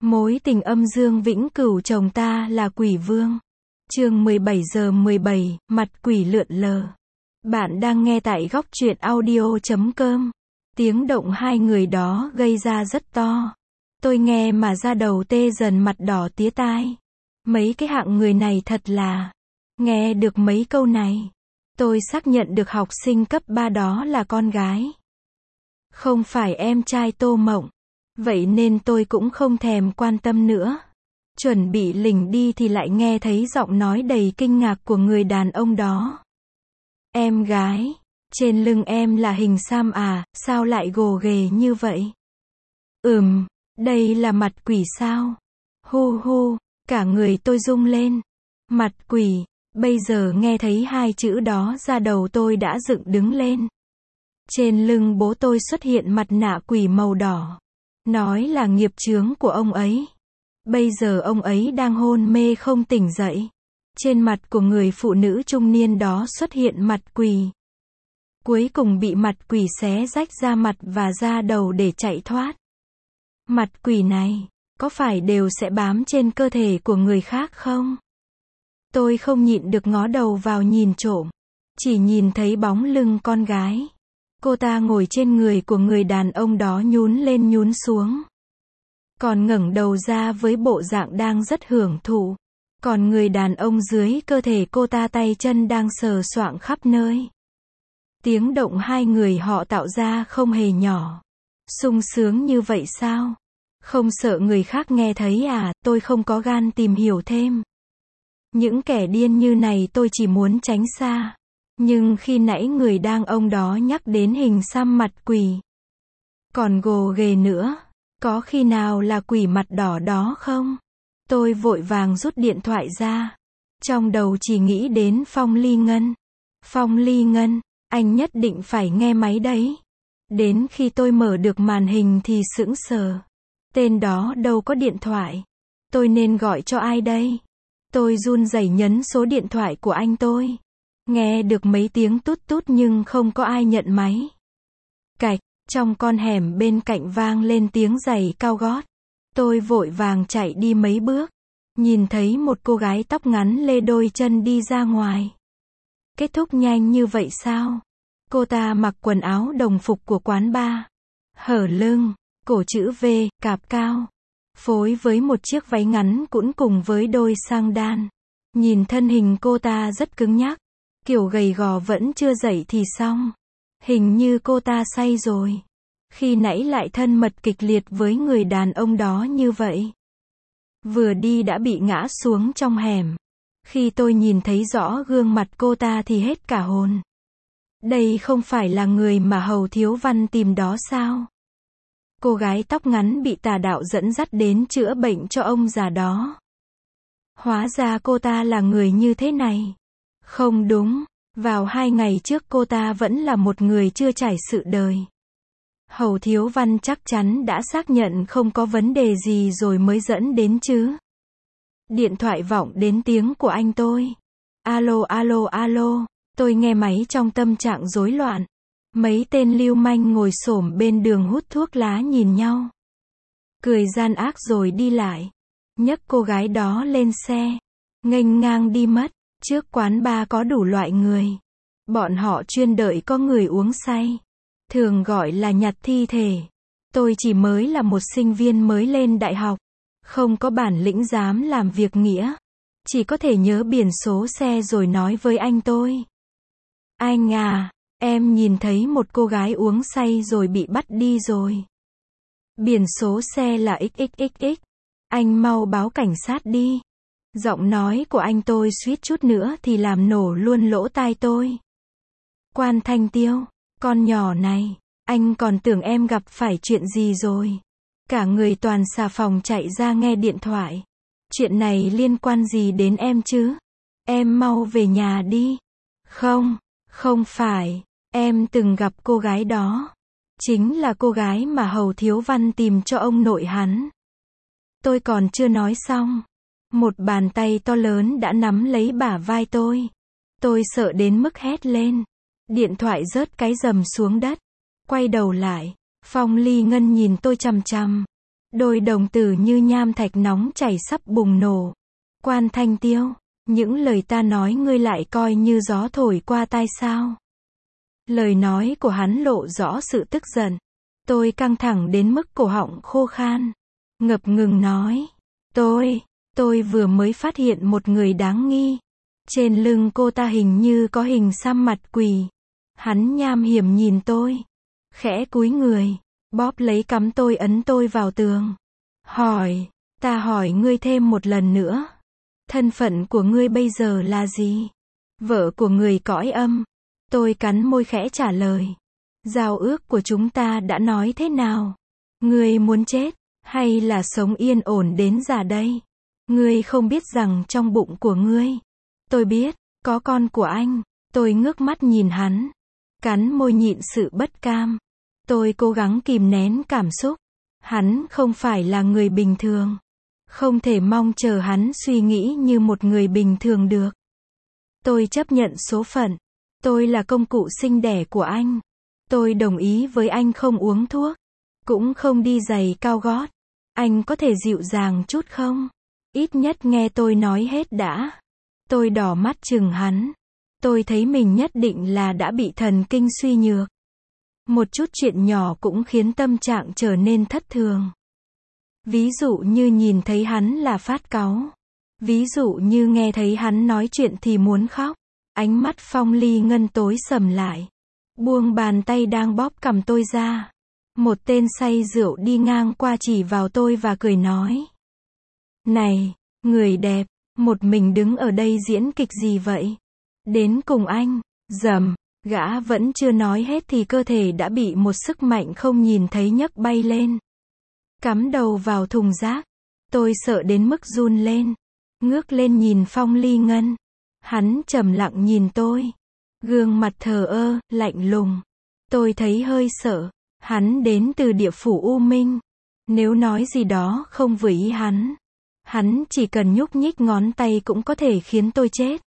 Mối tình âm dương vĩnh cửu chồng ta là quỷ vương. Chương 17:17, mặt quỷ lượn lờ. Bạn đang nghe tại góc truyện audio.com. Tiếng động hai người đó gây ra rất to. Tôi nghe mà da đầu tê dần, mặt đỏ tía tai. Mấy cái hạng người này thật là... Nghe được mấy câu này, tôi xác nhận được học sinh cấp 3 đó là con gái, không phải em trai Tô Mộng. Vậy nên tôi cũng không thèm quan tâm nữa. Chuẩn bị lỉnh đi thì lại nghe thấy giọng nói đầy kinh ngạc của người đàn ông đó. Em gái, trên lưng em là hình xăm à, sao lại gồ ghề như vậy? Đây là mặt quỷ sao? Hu hu, cả người tôi rung lên. Mặt quỷ, bây giờ nghe thấy hai chữ đó da đầu tôi đã dựng đứng lên. Trên lưng bố tôi xuất hiện mặt nạ quỷ màu đỏ. Nói là nghiệp chướng của ông ấy. Bây giờ ông ấy đang hôn mê không tỉnh dậy. Trên mặt của người phụ nữ trung niên đó xuất hiện mặt quỷ. Cuối cùng bị mặt quỷ xé rách da mặt và da đầu để chạy thoát. Mặt quỷ này, có phải đều sẽ bám trên cơ thể của người khác không? Tôi không nhịn được ngó đầu vào nhìn trộm. Chỉ nhìn thấy bóng lưng con gái. Cô ta ngồi trên người của người đàn ông đó nhún lên nhún xuống. Còn ngẩng đầu ra với bộ dạng đang rất hưởng thụ. Còn người đàn ông dưới cơ thể cô ta tay chân đang sờ soạng khắp nơi. Tiếng động hai người họ tạo ra không hề nhỏ. Sung sướng như vậy sao? Không sợ người khác nghe thấy à? Tôi không có gan tìm hiểu thêm. Những kẻ điên như này tôi chỉ muốn tránh xa. Nhưng khi nãy người đàn ông đó nhắc đến hình xăm mặt quỷ. Còn gồ ghề nữa. Có khi nào là quỷ mặt đỏ đó không? Tôi vội vàng rút điện thoại ra. Trong đầu chỉ nghĩ đến Phong Ly Ngân. Phong Ly Ngân, anh nhất định phải nghe máy đấy. Đến khi tôi mở được màn hình thì sững sờ. Tên đó đâu có điện thoại. Tôi nên gọi cho ai đây? Tôi run rẩy nhấn số điện thoại của anh tôi. Nghe được mấy tiếng tút tút nhưng không có ai nhận máy. Cạch, trong con hẻm bên cạnh vang lên tiếng giày cao gót. Tôi vội vàng chạy đi mấy bước. Nhìn thấy một cô gái tóc ngắn lê đôi chân đi ra ngoài. Kết thúc nhanh như vậy sao? Cô ta mặc quần áo đồng phục của quán bar. Hở lưng, cổ chữ V, cạp cao. Phối với một chiếc váy ngắn cũng cùng với đôi sang đan. Nhìn thân hình cô ta rất cứng nhắc. Kiểu gầy gò vẫn chưa dậy thì xong. Hình như cô ta say rồi. Khi nãy lại thân mật kịch liệt với người đàn ông đó như vậy. Vừa đi đã bị ngã xuống trong hẻm. Khi tôi nhìn thấy rõ gương mặt cô ta thì hết cả hồn. Đây không phải là người mà Hầu Thiếu Văn tìm đó sao? Cô gái tóc ngắn bị tà đạo dẫn dắt đến chữa bệnh cho ông già đó. Hóa ra cô ta là người như thế này. Không đúng, vào 2 ngày trước cô ta vẫn là một người chưa trải sự đời. Hầu Thiếu Văn chắc chắn đã xác nhận không có vấn đề gì rồi mới dẫn đến chứ. Điện thoại vọng đến tiếng của anh tôi. Alo alo alo, tôi nghe máy trong tâm trạng rối loạn. Mấy tên lưu manh ngồi xổm bên đường hút thuốc lá nhìn nhau. Cười gian ác rồi đi lại. Nhấc cô gái đó lên xe. Nghênh ngang đi mất. Trước quán bar có đủ loại người. Bọn họ chuyên đợi có người uống say. Thường gọi là nhặt thi thể. Tôi chỉ mới là một sinh viên mới lên đại học. Không có bản lĩnh dám làm việc nghĩa. Chỉ có thể nhớ biển số xe rồi nói với anh tôi. Anh à, em nhìn thấy một cô gái uống say rồi bị bắt đi rồi. Biển số xe là XXXX. Anh mau báo cảnh sát đi. Giọng nói của anh tôi suýt chút nữa thì làm nổ luôn lỗ tai tôi. Quan Thanh Tiêu, con nhỏ này, anh còn tưởng em gặp phải chuyện gì rồi. Cả người toàn xà phòng chạy ra nghe điện thoại. Chuyện này liên quan gì đến em chứ? Em mau về nhà đi. Không phải, em từng gặp cô gái đó. Chính là cô gái mà Hầu Thiếu Văn tìm cho ông nội hắn. Tôi còn chưa nói xong. Một bàn tay to lớn đã nắm lấy bả vai tôi. Tôi sợ đến mức hét lên. Điện thoại rớt cái rầm xuống đất. Quay đầu lại. Phong Ly Ngân nhìn tôi chằm chằm. đôi đồng tử như nham thạch nóng chảy sắp bùng nổ. Quan Thanh Tiêu, những lời ta nói ngươi lại coi như gió thổi qua tai sao? Lời nói của hắn lộ rõ sự tức giận. Tôi căng thẳng đến mức cổ họng khô khan. Ngập ngừng nói. Tôi vừa mới phát hiện một người đáng nghi. Trên lưng cô ta hình như có hình xăm mặt quỷ. Hắn nham hiểm nhìn tôi. Khẽ cúi người. Bóp lấy cằm tôi, ấn tôi vào tường. Hỏi. Ta hỏi ngươi thêm một lần nữa. Thân phận của ngươi bây giờ là gì? Vợ của người cõi âm. Tôi cắn môi khẽ trả lời. Giao ước của chúng ta đã nói thế nào? Ngươi muốn chết, hay là sống yên ổn đến già đây? Ngươi không biết rằng trong bụng của ngươi, tôi biết, có con của anh. Tôi ngước mắt nhìn hắn, cắn môi nhịn sự bất cam. Tôi cố gắng kìm nén cảm xúc. Hắn không phải là người bình thường. Không thể mong chờ hắn suy nghĩ như một người bình thường được. Tôi chấp nhận số phận. Tôi là công cụ sinh đẻ của anh. Tôi đồng ý với anh không uống thuốc, cũng không đi giày cao gót. Anh có thể dịu dàng chút không? Ít nhất nghe tôi nói hết đã. Tôi đỏ mắt chừng hắn. Tôi thấy mình nhất định là đã bị thần kinh suy nhược. Một chút chuyện nhỏ cũng khiến tâm trạng trở nên thất thường. Ví dụ như nhìn thấy hắn là phát cáu. Ví dụ như nghe thấy hắn nói chuyện thì muốn khóc. Ánh mắt Phong Ly Ngân tối sầm lại. Buông bàn tay đang bóp cằm tôi ra. Một tên say rượu đi ngang qua chỉ vào tôi và cười nói. Này, người đẹp, một mình đứng ở đây diễn kịch gì vậy? Đến cùng anh. Rầm, gã vẫn chưa nói hết thì cơ thể đã bị một sức mạnh không nhìn thấy nhấc bay lên. Cắm đầu vào thùng rác. Tôi sợ đến mức run lên. Ngước lên nhìn Phong Ly Ngân. Hắn trầm lặng nhìn tôi. Gương mặt thờ ơ, lạnh lùng. Tôi thấy hơi sợ. Hắn đến từ địa phủ U Minh. Nếu nói gì đó không vừa ý hắn chỉ cần nhúc nhích ngón tay cũng có thể khiến tôi chết.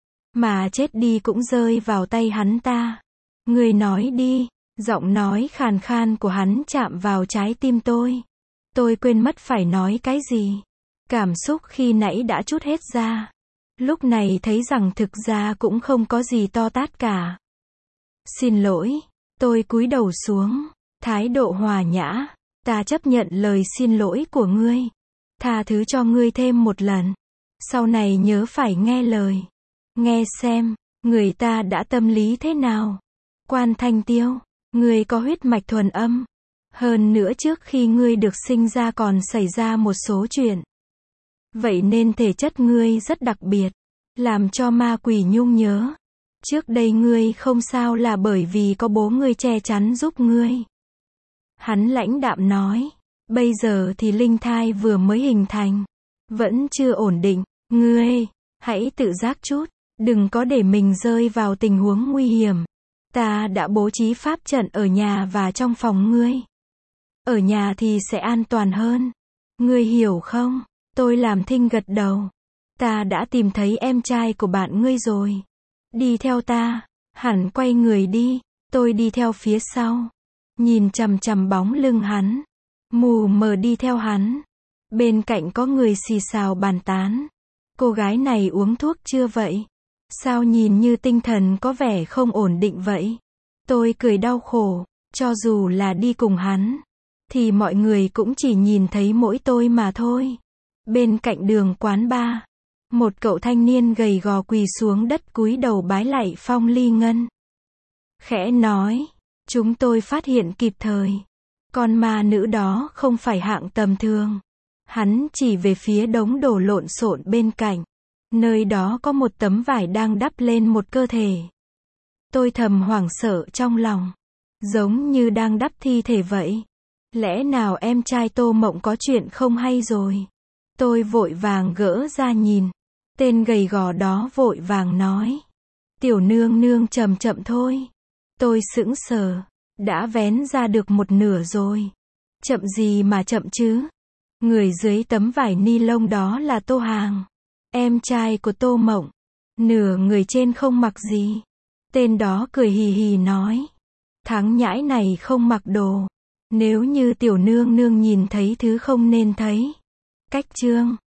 Mà chết đi cũng rơi vào tay hắn ta. Người nói đi. Giọng nói khàn khan của hắn chạm vào trái tim tôi. Tôi quên mất phải nói cái gì. Cảm xúc khi nãy đã trút hết ra. Lúc này thấy rằng thực ra cũng không có gì to tát cả. Xin lỗi. Tôi cúi đầu xuống. Thái độ hòa nhã. Ta chấp nhận lời xin lỗi của ngươi. Tha thứ cho ngươi thêm một lần. Sau này nhớ phải nghe lời. Nghe xem, người ta đã tâm lý thế nào. Quan Thanh Tiêu, ngươi có huyết mạch thuần âm. Hơn nữa trước khi ngươi được sinh ra còn xảy ra một số chuyện. Vậy nên thể chất ngươi rất đặc biệt. Làm cho ma quỷ nhung nhớ. Trước đây ngươi không sao là bởi vì có bố ngươi che chắn giúp ngươi. Hắn lãnh đạm nói. Bây giờ thì linh thai vừa mới hình thành. Vẫn chưa ổn định. Ngươi, hãy tự giác chút. Đừng có để mình rơi vào tình huống nguy hiểm. Ta đã bố trí pháp trận ở nhà và trong phòng ngươi. Ở nhà thì sẽ an toàn hơn. Ngươi hiểu không? Tôi làm thinh gật đầu. Ta đã tìm thấy em trai của bạn ngươi rồi. Đi theo ta. Hẳn quay người đi. Tôi đi theo phía sau. Nhìn chằm chằm bóng lưng hắn. Mù mờ đi theo hắn. Bên cạnh có người xì xào bàn tán. Cô gái này uống thuốc chưa vậy? Sao nhìn như tinh thần có vẻ không ổn định vậy? Tôi cười đau khổ. Cho dù là đi cùng hắn, thì mọi người cũng chỉ nhìn thấy mỗi tôi mà thôi. Bên cạnh đường quán bar, một cậu thanh niên gầy gò quỳ xuống đất cúi đầu bái lạy Phong Ly Ngân. Khẽ nói, chúng tôi phát hiện kịp thời. Con ma nữ đó không phải hạng tầm thường. Hắn chỉ về phía đống đồ lộn xộn bên cạnh. Nơi đó có một tấm vải đang đắp lên một cơ thể. Tôi thầm hoảng sợ trong lòng. Giống như đang đắp thi thể vậy. Lẽ nào em trai Tô Mộng có chuyện không hay rồi? Tôi vội vàng gỡ ra nhìn. Tên gầy gò đó vội vàng nói. Tiểu nương nương chậm chậm thôi. Tôi sững sờ. Đã vén ra được một nửa rồi. Chậm gì mà chậm chứ? Người dưới tấm vải ni lông đó là Tô Hàng. Em trai của Tô Mộng. Nửa người trên không mặc gì. Tên đó cười hì hì nói. Thằng nhãi này không mặc đồ. Nếu như tiểu nương nương nhìn thấy thứ không nên thấy. Cách chương